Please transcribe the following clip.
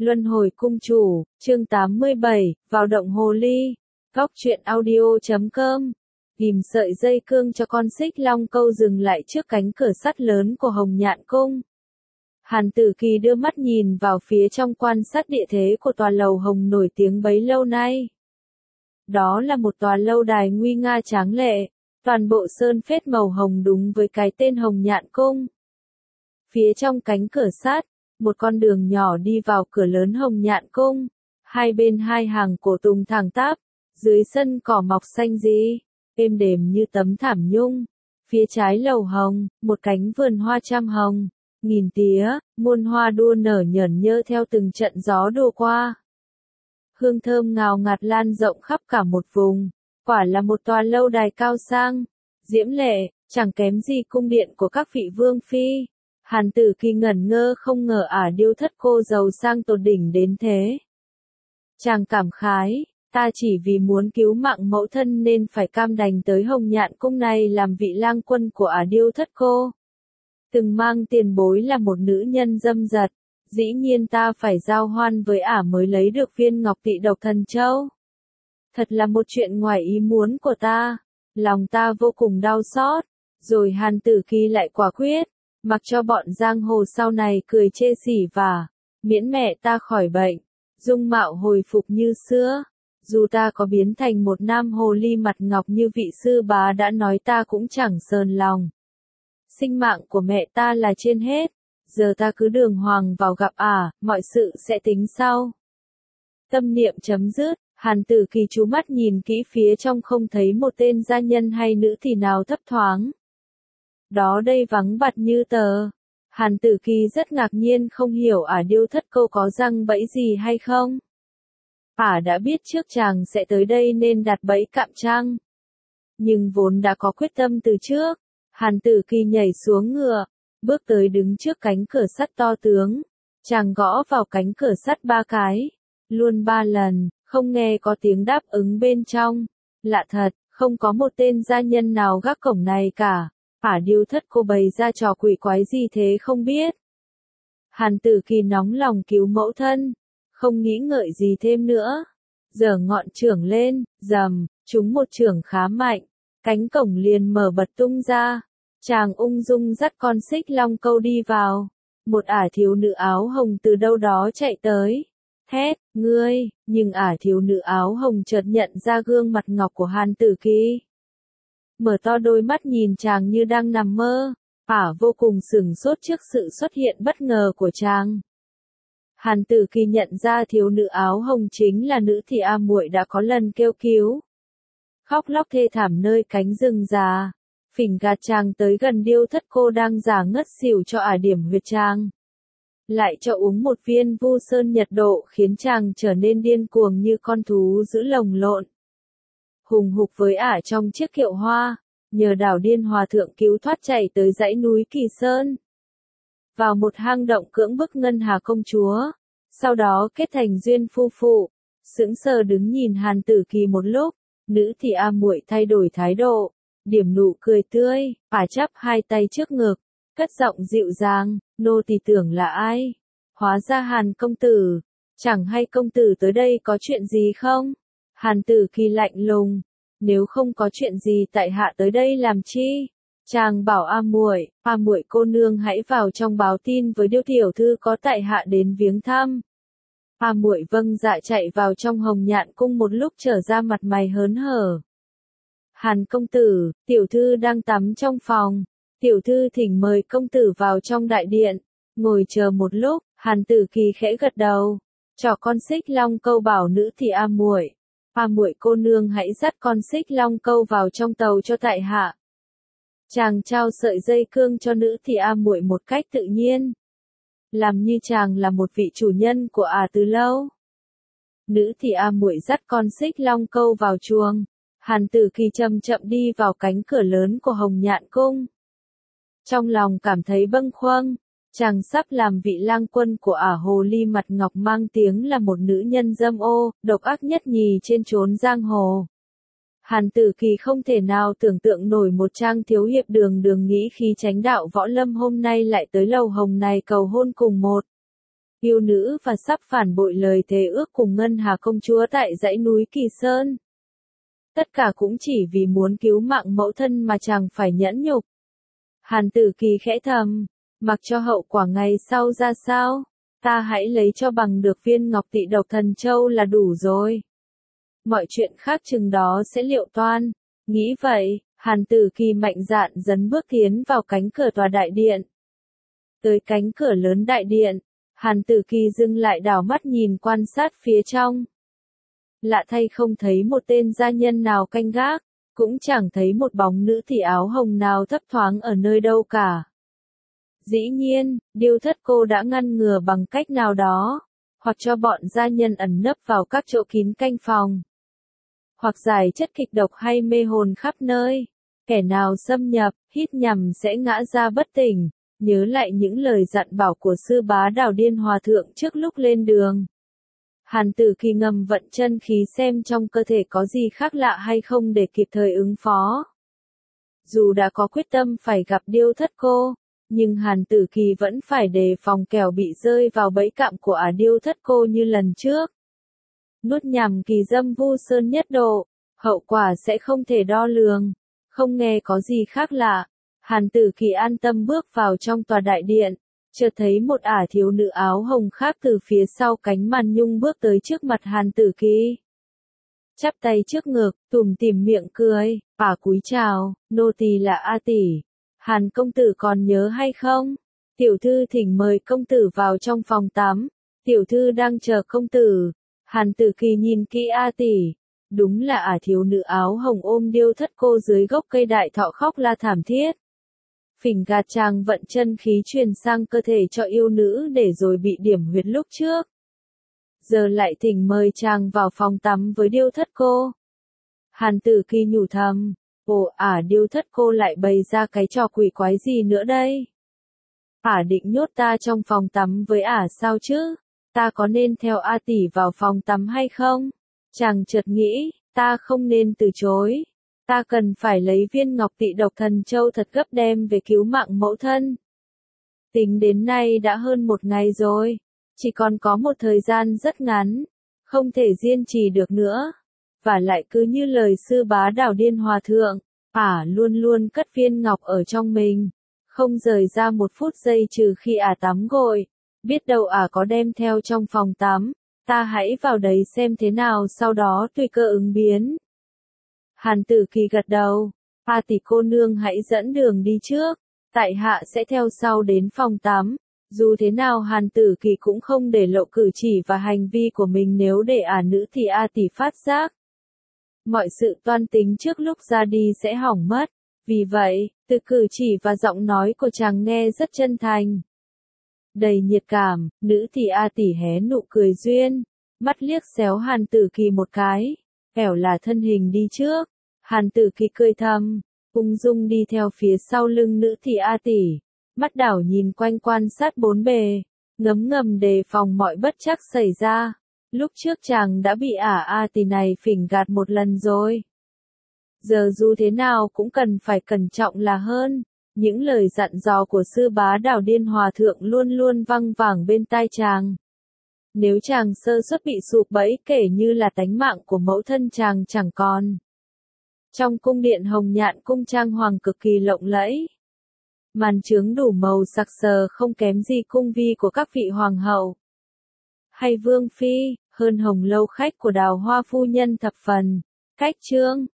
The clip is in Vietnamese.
Luân hồi cung chủ, chương 87, vào động hồ ly. Góc truyện audio.com. Ghim sợi dây cương cho con xích long câu dừng lại trước cánh cửa sắt lớn của Hồng Nhạn Cung. Hàn Tử Kỳ đưa mắt nhìn vào phía trong quan sát địa thế của tòa lầu hồng nổi tiếng bấy lâu nay. Đó là một tòa lâu đài nguy nga tráng lệ, toàn bộ sơn phết màu hồng đúng với cái tên Hồng Nhạn Cung. Phía trong cánh cửa sắt, một con đường nhỏ đi vào cửa lớn Hồng Nhạn Cung, hai bên hai hàng cổ tùng thẳng tắp, dưới sân cỏ mọc xanh rĩ, êm đềm như tấm thảm nhung. Phía trái lầu hồng, một cánh vườn hoa trăm hồng, nghìn tía, muôn hoa đua nở nhởn nhơ theo từng trận gió đua qua. Hương thơm ngào ngạt lan rộng khắp cả một vùng, quả là một tòa lâu đài cao sang, diễm lệ, chẳng kém gì cung điện của các vị vương phi. Hàn Tử Kỳ ngẩn ngơ không ngờ Điêu Thất Cô giàu sang tột đỉnh đến thế. Chàng cảm khái, ta chỉ vì muốn cứu mạng mẫu thân nên phải cam đành tới Hồng Nhạn Cung này làm vị lang quân của Điêu Thất Cô. Từng mang tiền bối là một nữ nhân dâm dật, dĩ nhiên ta phải giao hoan với mới lấy được viên ngọc tị độc thần châu. Thật là một chuyện ngoài ý muốn của ta, lòng ta vô cùng đau xót, rồi Hàn Tử Kỳ lại quả quyết. Mặc cho bọn giang hồ sau này cười chê xỉ vả, miễn mẹ ta khỏi bệnh, dung mạo hồi phục như xưa, dù ta có biến thành một nam hồ ly mặt ngọc như vị sư bá đã nói ta cũng chẳng sờn lòng. Sinh mạng của mẹ ta là trên hết, giờ ta cứ đường hoàng vào gặp mọi sự sẽ tính sau. Tâm niệm chấm dứt, Hàn Tử Kỳ chú mắt nhìn kỹ phía trong không thấy một tên gia nhân hay nữ thì nào thấp thoáng. Đó đây vắng bặt như tờ. Hàn Tử Kỳ rất ngạc nhiên không hiểu Điêu Thất Cô có răng bẫy gì hay không. Đã biết trước chàng sẽ tới đây nên đặt bẫy cạm trăng. Nhưng vốn đã có quyết tâm từ trước. Hàn Tử Kỳ nhảy xuống ngựa, bước tới đứng trước cánh cửa sắt to tướng. Chàng gõ vào cánh cửa sắt 3 cái, luôn 3 lần, không nghe có tiếng đáp ứng bên trong. Lạ thật, không có một tên gia nhân nào gác cổng này cả. Điêu Thất Cô bày ra trò quỷ quái gì thế không biết. Hàn Tử Kỳ nóng lòng cứu mẫu thân, không nghĩ ngợi gì thêm nữa. Giở ngọn chưởng lên, rầm, trúng một chưởng khá mạnh, cánh cổng liền mở bật tung ra. Chàng ung dung dắt con xích long câu đi vào. Một thiếu nữ áo hồng từ đâu đó chạy tới. Thét, ngươi, nhưng thiếu nữ áo hồng chợt nhận ra gương mặt ngọc của Hàn Tử Kỳ. Mở to đôi mắt nhìn chàng như đang nằm mơ, vô cùng sửng sốt trước sự xuất hiện bất ngờ của chàng. Hàn Tử Kỳ nhận ra thiếu nữ áo hồng chính là nữ thì muội đã có lần kêu cứu. Khóc lóc thê thảm nơi cánh rừng già, phỉnh gạt chàng tới gần Điêu Thất Cô đang giả ngất xỉu cho điểm huyệt chàng. Lại cho uống một viên vu sơn nhật độ khiến chàng trở nên điên cuồng như con thú giữ lồng lộn. Hùng hục với trong chiếc kiệu hoa, nhờ đảo điên hòa thượng cứu thoát chạy tới dãy núi Kỳ Sơn. Vào một hang động cưỡng bức Ngân Hà công chúa, sau đó kết thành duyên phu phụ, sững sờ đứng nhìn Hàn Tử Kỳ một lúc, nữ thì muội thay đổi thái độ, điểm nụ cười tươi, chắp hai tay trước ngực, cất giọng dịu dàng, nô tỳ tưởng là ai? Hóa ra Hàn công tử, chẳng hay công tử tới đây có chuyện gì không? Hàn Tử Kỳ lạnh lùng, nếu không có chuyện gì tại hạ tới đây làm chi? Chàng bảo muội cô nương hãy vào trong báo tin với Điêu tiểu thư có tại hạ đến viếng thăm. Muội vâng dạ chạy vào trong Hồng Nhạn Cung một lúc trở ra mặt mày hớn hở. Hàn công tử, tiểu thư đang tắm trong phòng, tiểu thư thỉnh mời công tử vào trong đại điện, ngồi chờ một lúc. Hàn Tử Kỳ khẽ gật đầu, trỏ con xích long câu bảo nữ thì muội cô nương hãy dắt con xích long câu vào trong tàu cho tại hạ. Chàng trao sợi dây cương cho nữ thì muội một cách tự nhiên, làm như chàng là một vị chủ nhân của từ lâu. Nữ thì muội dắt con xích long câu vào chuồng. Hàn Tử Kỳ chậm chậm đi vào cánh cửa lớn của Hồng Nhạn Cung. Trong lòng cảm thấy bâng khuâng, chàng sắp làm vị lang quân của hồ ly mặt ngọc mang tiếng là một nữ nhân dâm ô, độc ác nhất nhì trên chốn giang hồ. Hàn Tử Kỳ không thể nào tưởng tượng nổi một trang thiếu hiệp đường đường nghĩ khí chánh đạo võ lâm hôm nay lại tới lầu hồng này cầu hôn cùng một yêu nữ và sắp phản bội lời thề ước cùng Ngân Hà công chúa tại dãy núi Kỳ Sơn. Tất cả cũng chỉ vì muốn cứu mạng mẫu thân mà chàng phải nhẫn nhục. Hàn Tử Kỳ khẽ thầm, mặc cho hậu quả ngày sau ra sao, ta hãy lấy cho bằng được viên ngọc tị độc thần châu là đủ rồi. Mọi chuyện khác chừng đó sẽ liệu toan. Nghĩ vậy, Hàn Tử Kỳ mạnh dạn dấn bước tiến vào cánh cửa tòa đại điện. Tới cánh cửa lớn đại điện, Hàn Tử Kỳ dừng lại đảo mắt nhìn quan sát phía trong. Lạ thay không thấy một tên gia nhân nào canh gác, cũng chẳng thấy một bóng nữ thị áo hồng nào thấp thoáng ở nơi đâu cả. Dĩ nhiên, Điêu Thất Cô đã ngăn ngừa bằng cách nào đó, hoặc cho bọn gia nhân ẩn nấp vào các chỗ kín canh phòng, hoặc giải chất kịch độc hay mê hồn khắp nơi. Kẻ nào xâm nhập, hít nhầm sẽ ngã ra bất tỉnh. Nhớ lại những lời dặn bảo của sư bá Đào Điên Hòa Thượng trước lúc lên đường. Hàn Tử Kỳ ngầm vận chân khí xem trong cơ thể có gì khác lạ hay không để kịp thời ứng phó. Dù đã có quyết tâm phải gặp Điêu Thất Cô, nhưng Hàn Tử Kỳ vẫn phải đề phòng kẻo bị rơi vào bẫy cạm của Điêu Thất Cô như lần trước. Nuốt nhằm kỳ dâm Vu Sơn nhất độ, hậu quả sẽ không thể đo lường. Không nghe có gì khác lạ, Hàn Tử Kỳ an tâm bước vào trong tòa đại điện, chợt thấy một thiếu nữ áo hồng khác từ phía sau cánh màn nhung bước tới trước mặt Hàn Tử Kỳ. Chắp tay trước ngực, tủm tỉm miệng cười, cúi chào, nô tỳ là A tỷ. Hàn công tử còn nhớ hay không? Tiểu thư thỉnh mời công tử vào trong phòng tắm. Tiểu thư đang chờ công tử. Hàn Tử Kỳ nhìn kỹ A tỷ. Đúng là thiếu nữ áo hồng ôm Điêu Thất Cô dưới gốc cây đại thọ khóc la thảm thiết. Phình gạt chàng vận chân khí truyền sang cơ thể cho yêu nữ để rồi bị điểm huyệt lúc trước. Giờ lại thỉnh mời chàng vào phòng tắm với Điêu Thất Cô. Hàn Tử Kỳ nhủ thầm, Điêu Thất Cô lại bày ra cái trò quỷ quái gì nữa đây? Định nhốt ta trong phòng tắm với sao chứ? Ta có nên theo A tỷ vào phòng tắm hay không? Chàng chợt nghĩ, ta không nên từ chối. Ta cần phải lấy viên ngọc tị độc thần châu thật gấp đem về cứu mạng mẫu thân. Tính đến nay đã hơn một ngày rồi. Chỉ còn có một thời gian rất ngắn. Không thể kiên trì được nữa. Và lại cứ như lời sư bá Đào Điên Hòa Thượng, luôn luôn cất viên ngọc ở trong mình. Không rời ra một phút giây trừ khi tắm gội. Biết đâu có đem theo trong phòng tắm. Ta hãy vào đấy xem thế nào sau đó tùy cơ ứng biến. Hàn Tử Kỳ gật đầu. Tỷ cô nương hãy dẫn đường đi trước. Tại hạ sẽ theo sau đến phòng tắm. Dù thế nào Hàn Tử Kỳ cũng không để lộ cử chỉ và hành vi của mình nếu để nữ thì tỷ phát giác. Mọi sự toan tính trước lúc ra đi sẽ hỏng mất. Vì vậy, từ cử chỉ và giọng nói của chàng nghe rất chân thành. Đầy nhiệt cảm, nữ thì tỷ hé nụ cười duyên. Mắt liếc xéo Hàn Tử Kỳ một cái. Kẻo là thân hình đi trước. Hàn Tử Kỳ cười thầm, ung dung đi theo phía sau lưng nữ thị tỷ. Mắt đảo nhìn quanh quan sát bốn bề, ngấm ngầm đề phòng mọi bất trắc xảy ra. Lúc trước chàng đã bị tỷ này phỉnh gạt một lần rồi. Giờ dù thế nào cũng cần phải cẩn trọng là hơn. Những lời dặn dò của sư bá Đào Điên Hòa Thượng luôn luôn văng vẳng bên tai chàng. Nếu chàng sơ suất bị sụp bẫy kể như là tánh mạng của mẫu thân chàng chẳng còn. Trong cung điện Hồng Nhạn cung trang hoàng cực kỳ lộng lẫy. Màn chướng đủ màu sặc sờ không kém gì cung vi của các vị hoàng hậu. Hay vương phi, hơn hồng lâu khách của Đào Hoa phu nhân thập phần. Cách chương